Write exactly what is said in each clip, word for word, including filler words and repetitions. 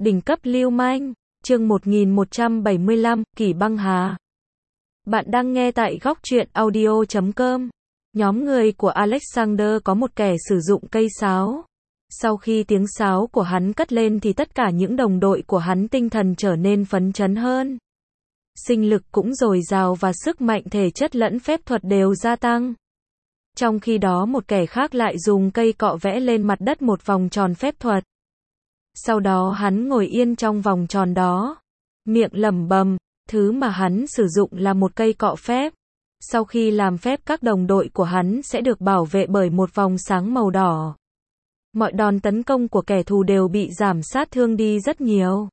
Đỉnh cấp lưu manh, chương một nghìn một trăm bảy mươi lăm, Kỷ Băng Hà. Bạn đang nghe tại góc truyện audio chấm com. Nhóm người của Alexander có một kẻ sử dụng cây sáo. Sau khi tiếng sáo của hắn cất lên thì tất cả những đồng đội của hắn tinh thần trở nên phấn chấn hơn. Sinh lực cũng dồi dào và sức mạnh thể chất lẫn phép thuật đều gia tăng. Trong khi đó một kẻ khác lại dùng cây cọ vẽ lên mặt đất một vòng tròn phép thuật. Sau đó hắn ngồi yên trong vòng tròn đó, miệng lẩm bẩm, thứ mà hắn sử dụng là một cây cọ phép. Sau khi làm phép các đồng đội của hắn sẽ được bảo vệ bởi một vòng sáng màu đỏ. Mọi đòn tấn công của kẻ thù đều bị giảm sát thương đi rất nhiều.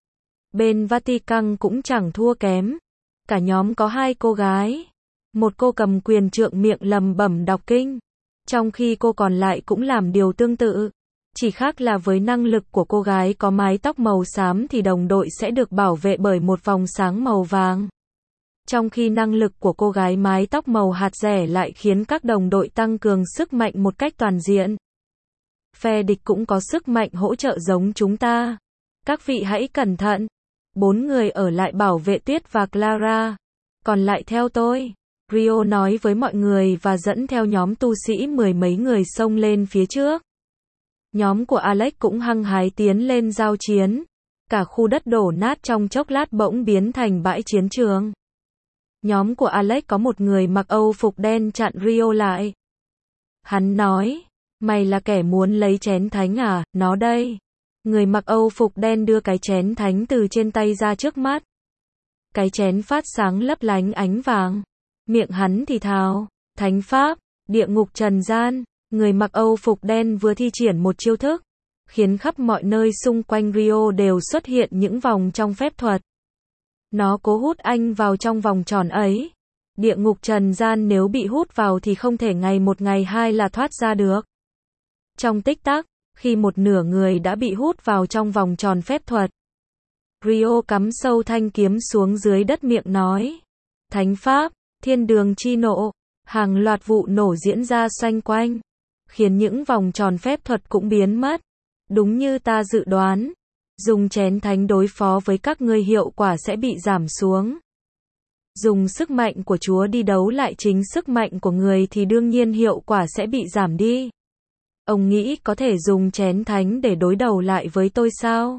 Bên Vatican cũng chẳng thua kém. Cả nhóm có hai cô gái. Một cô cầm quyền trượng miệng lẩm bẩm đọc kinh, trong khi cô còn lại cũng làm điều tương tự. Chỉ khác là với năng lực của cô gái có mái tóc màu xám thì đồng đội sẽ được bảo vệ bởi một vòng sáng màu vàng. Trong khi năng lực của cô gái mái tóc màu hạt rẻ lại khiến các đồng đội tăng cường sức mạnh một cách toàn diện. Phe địch cũng có sức mạnh hỗ trợ giống chúng ta. Các vị hãy cẩn thận. Bốn người ở lại bảo vệ Tuyết và Clara. Còn lại theo tôi. Rio nói với mọi người và dẫn theo nhóm tu sĩ mười mấy người xông lên phía trước. Nhóm của Alex cũng hăng hái tiến lên giao chiến. Cả khu đất đổ nát trong chốc lát bỗng biến thành bãi chiến trường. Nhóm của Alex có một người mặc âu phục đen chặn Rio lại. Hắn nói, mày là kẻ muốn lấy chén thánh à, nó đây. Người mặc âu phục đen đưa cái chén thánh từ trên tay ra trước mắt. Cái chén phát sáng lấp lánh ánh vàng. Miệng hắn thì thào, thánh pháp, địa ngục trần gian. Người mặc âu phục đen vừa thi triển một chiêu thức, khiến khắp mọi nơi xung quanh Rio đều xuất hiện những vòng trong phép thuật. Nó cố hút anh vào trong vòng tròn ấy. Địa ngục trần gian nếu bị hút vào thì không thể ngày một ngày hai là thoát ra được. Trong tích tắc, khi một nửa người đã bị hút vào trong vòng tròn phép thuật, Rio cắm sâu thanh kiếm xuống dưới đất miệng nói, thánh pháp, thiên đường chi nộ. Hàng loạt vụ nổ diễn ra xoanh quanh, khiến những vòng tròn phép thuật cũng biến mất. Đúng như ta dự đoán, dùng chén thánh đối phó với các ngươi hiệu quả sẽ bị giảm xuống. Dùng sức mạnh của Chúa đi đấu lại chính sức mạnh của người thì đương nhiên hiệu quả sẽ bị giảm đi. Ông nghĩ có thể dùng chén thánh để đối đầu lại với tôi sao?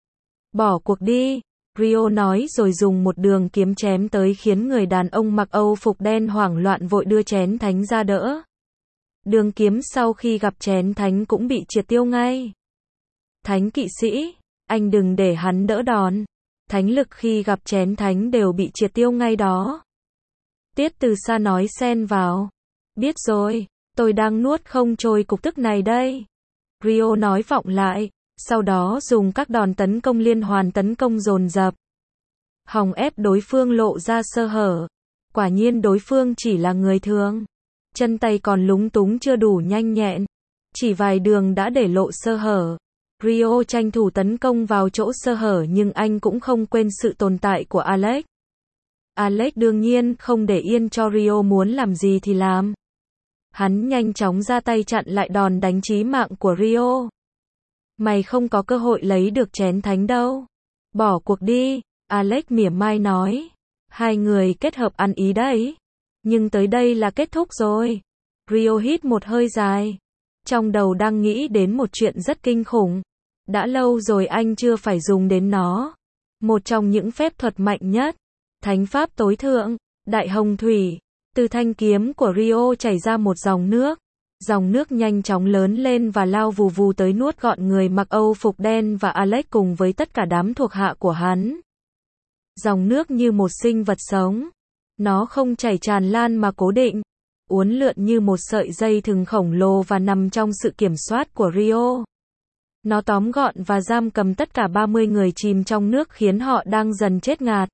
Bỏ cuộc đi, Rio nói rồi dùng một đường kiếm chém tới khiến người đàn ông mặc âu phục đen hoảng loạn vội đưa chén thánh ra đỡ. Đường kiếm sau khi gặp chén thánh cũng bị triệt tiêu ngay. Thánh kỵ sĩ, anh đừng để hắn đỡ đòn. Thánh lực khi gặp chén thánh đều bị triệt tiêu ngay đó. Tiết Từ Sa nói xen vào. Biết rồi, tôi đang nuốt không trôi cục tức này đây. Rio nói vọng lại, sau đó dùng các đòn tấn công liên hoàn tấn công dồn dập. Hòng ép đối phương lộ ra sơ hở. Quả nhiên đối phương chỉ là người thường. Chân tay còn lúng túng chưa đủ nhanh nhẹn. Chỉ vài đường đã để lộ sơ hở. Rio tranh thủ tấn công vào chỗ sơ hở nhưng anh cũng không quên sự tồn tại của Alex. Alex đương nhiên không để yên cho Rio muốn làm gì thì làm. Hắn nhanh chóng ra tay chặn lại đòn đánh chí mạng của Rio. Mày không có cơ hội lấy được chén thánh đâu. Bỏ cuộc đi, Alex mỉa mai nói. Hai người kết hợp ăn ý đấy. Nhưng tới đây là kết thúc rồi. Rio hít một hơi dài. Trong đầu đang nghĩ đến một chuyện rất kinh khủng. Đã lâu rồi anh chưa phải dùng đến nó. Một trong những phép thuật mạnh nhất. Thánh pháp tối thượng, đại hồng thủy. Từ thanh kiếm của Rio chảy ra một dòng nước. Dòng nước nhanh chóng lớn lên và lao vù vù tới nuốt gọn người mặc âu phục đen và Alex cùng với tất cả đám thuộc hạ của hắn. Dòng nước như một sinh vật sống. Nó không chảy tràn lan mà cố định, uốn lượn như một sợi dây thừng khổng lồ và nằm trong sự kiểm soát của Rio. Nó tóm gọn và giam cầm tất cả ba mươi người chìm trong nước khiến họ đang dần chết ngạt.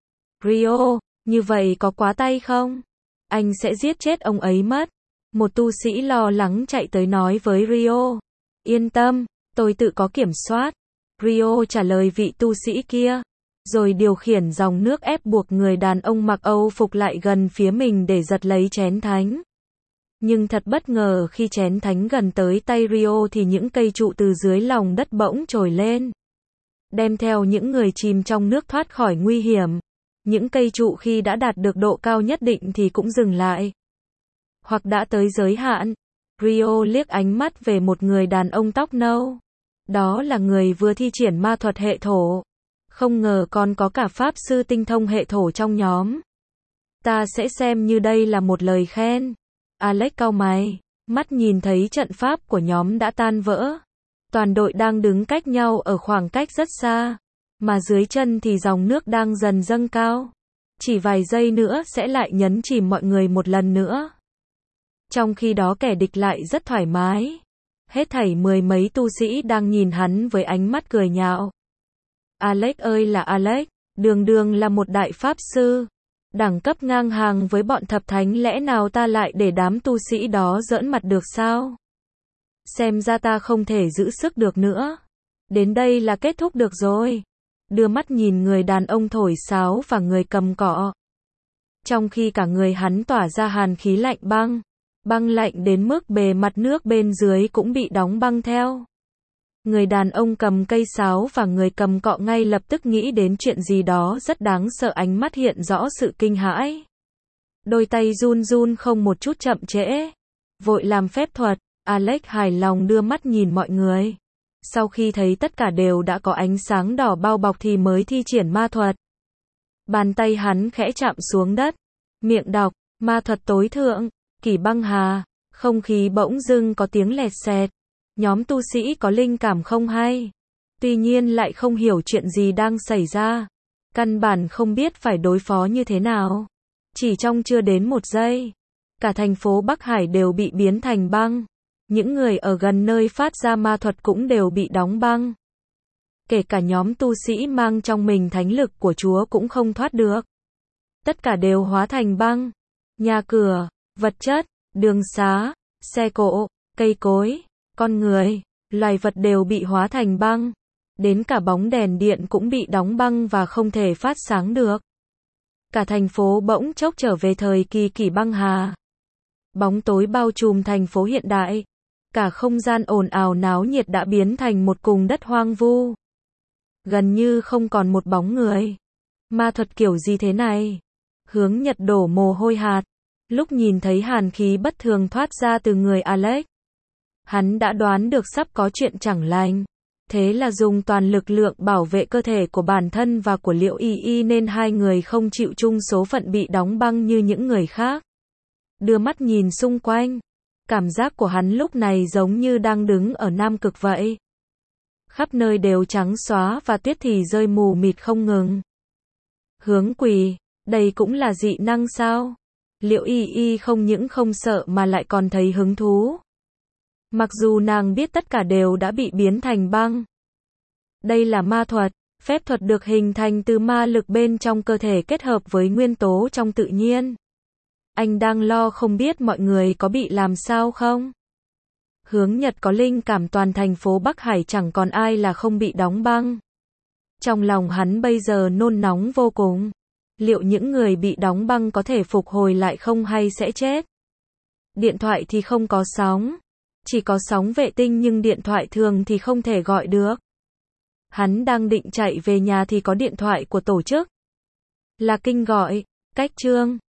Rio, như vậy có quá tay không? Anh sẽ giết chết ông ấy mất. Một tu sĩ lo lắng chạy tới nói với Rio. Yên tâm, tôi tự có kiểm soát. Rio trả lời vị tu sĩ kia. Rồi điều khiển dòng nước ép buộc người đàn ông mặc âu phục lại gần phía mình để giật lấy chén thánh. Nhưng thật bất ngờ khi chén thánh gần tới tay Rio thì những cây trụ từ dưới lòng đất bỗng trồi lên. đem theo những người chìm trong nước thoát khỏi nguy hiểm. Những cây trụ khi đã đạt được độ cao nhất định thì cũng dừng lại. Hoặc đã tới giới hạn. Rio liếc ánh mắt về một người đàn ông tóc nâu. Đó là người vừa thi triển ma thuật hệ thổ. Không ngờ còn có cả pháp sư tinh thông hệ thổ trong nhóm. Ta sẽ xem như đây là một lời khen. Alex cau mày, mắt nhìn thấy trận pháp của nhóm đã tan vỡ. Toàn đội đang đứng cách nhau ở khoảng cách rất xa, mà dưới chân thì dòng nước đang dần dâng cao. Chỉ vài giây nữa sẽ lại nhấn chìm mọi người một lần nữa. Trong khi đó kẻ địch lại rất thoải mái. Hết thảy mười mấy tu sĩ đang nhìn hắn với ánh mắt cười nhạo. Alex ơi là Alex, đường đường là một đại pháp sư. Đẳng cấp ngang hàng với bọn thập thánh, lẽ nào ta lại để đám tu sĩ đó giỡn mặt được sao? Xem ra ta không thể giữ sức được nữa. Đến đây là kết thúc được rồi. Đưa mắt nhìn người đàn ông thổi sáo và người cầm cọ. Trong khi cả người hắn tỏa ra hàn khí lạnh băng. Băng lạnh đến mức bề mặt nước bên dưới cũng bị đóng băng theo. Người đàn ông cầm cây sáo và người cầm cọ ngay lập tức nghĩ đến chuyện gì đó rất đáng sợ, ánh mắt hiện rõ sự kinh hãi. Đôi tay run run không một chút chậm trễ. Vội làm phép thuật, Alex hài lòng đưa mắt nhìn mọi người. Sau khi thấy tất cả đều đã có ánh sáng đỏ bao bọc thì mới thi triển ma thuật. Bàn tay hắn khẽ chạm xuống đất. Miệng đọc, ma thuật tối thượng, Kỷ Băng Hà. Không khí bỗng dưng có tiếng lẹt xẹt. Nhóm tu sĩ có linh cảm không hay. Tuy nhiên lại không hiểu chuyện gì đang xảy ra. Căn bản không biết phải đối phó như thế nào. Chỉ trong chưa đến một giây, cả thành phố Bắc Hải đều bị biến thành băng. Những người ở gần nơi phát ra ma thuật cũng đều bị đóng băng. Kể cả nhóm tu sĩ mang trong mình thánh lực của Chúa cũng không thoát được. Tất cả đều hóa thành băng. Nhà cửa, vật chất, đường xá, xe cộ, cây cối, con người, loài vật đều bị hóa thành băng. Đến cả bóng đèn điện cũng bị đóng băng và không thể phát sáng được. Cả thành phố bỗng chốc trở về thời kỳ Kỷ Băng Hà. Bóng tối bao trùm thành phố hiện đại. Cả không gian ồn ào náo nhiệt đã biến thành một vùng đất hoang vu. Gần như không còn một bóng người. Ma thuật kiểu gì thế này? Hướng Nhật đổ mồ hôi hạt. Lúc nhìn thấy hàn khí bất thường thoát ra từ người Alex, hắn đã đoán được sắp có chuyện chẳng lành. Thế là dùng toàn lực lượng bảo vệ cơ thể của bản thân và của Liễu Y Y nên hai người không chịu chung số phận bị đóng băng như những người khác. Đưa mắt nhìn xung quanh. Cảm giác của hắn lúc này giống như đang đứng ở Nam Cực vậy. Khắp nơi đều trắng xóa và tuyết thì rơi mù mịt không ngừng. Hướng Quỳ, đây cũng là dị năng sao? Liễu Y Y không những không sợ mà lại còn thấy hứng thú. Mặc dù nàng biết tất cả đều đã bị biến thành băng. Đây là ma thuật, phép thuật được hình thành từ ma lực bên trong cơ thể kết hợp với nguyên tố trong tự nhiên. Anh đang lo không biết mọi người có bị làm sao không? Hướng Nhật có linh cảm toàn thành phố Bắc Hải chẳng còn ai là không bị đóng băng. Trong lòng hắn bây giờ nôn nóng vô cùng. Liệu những người bị đóng băng có thể phục hồi lại không hay sẽ chết? Điện thoại thì không có sóng. Chỉ có sóng vệ tinh nhưng điện thoại thường thì không thể gọi được. Hắn đang định chạy về nhà thì có điện thoại của tổ chức. Là Kinh gọi, cách Trương.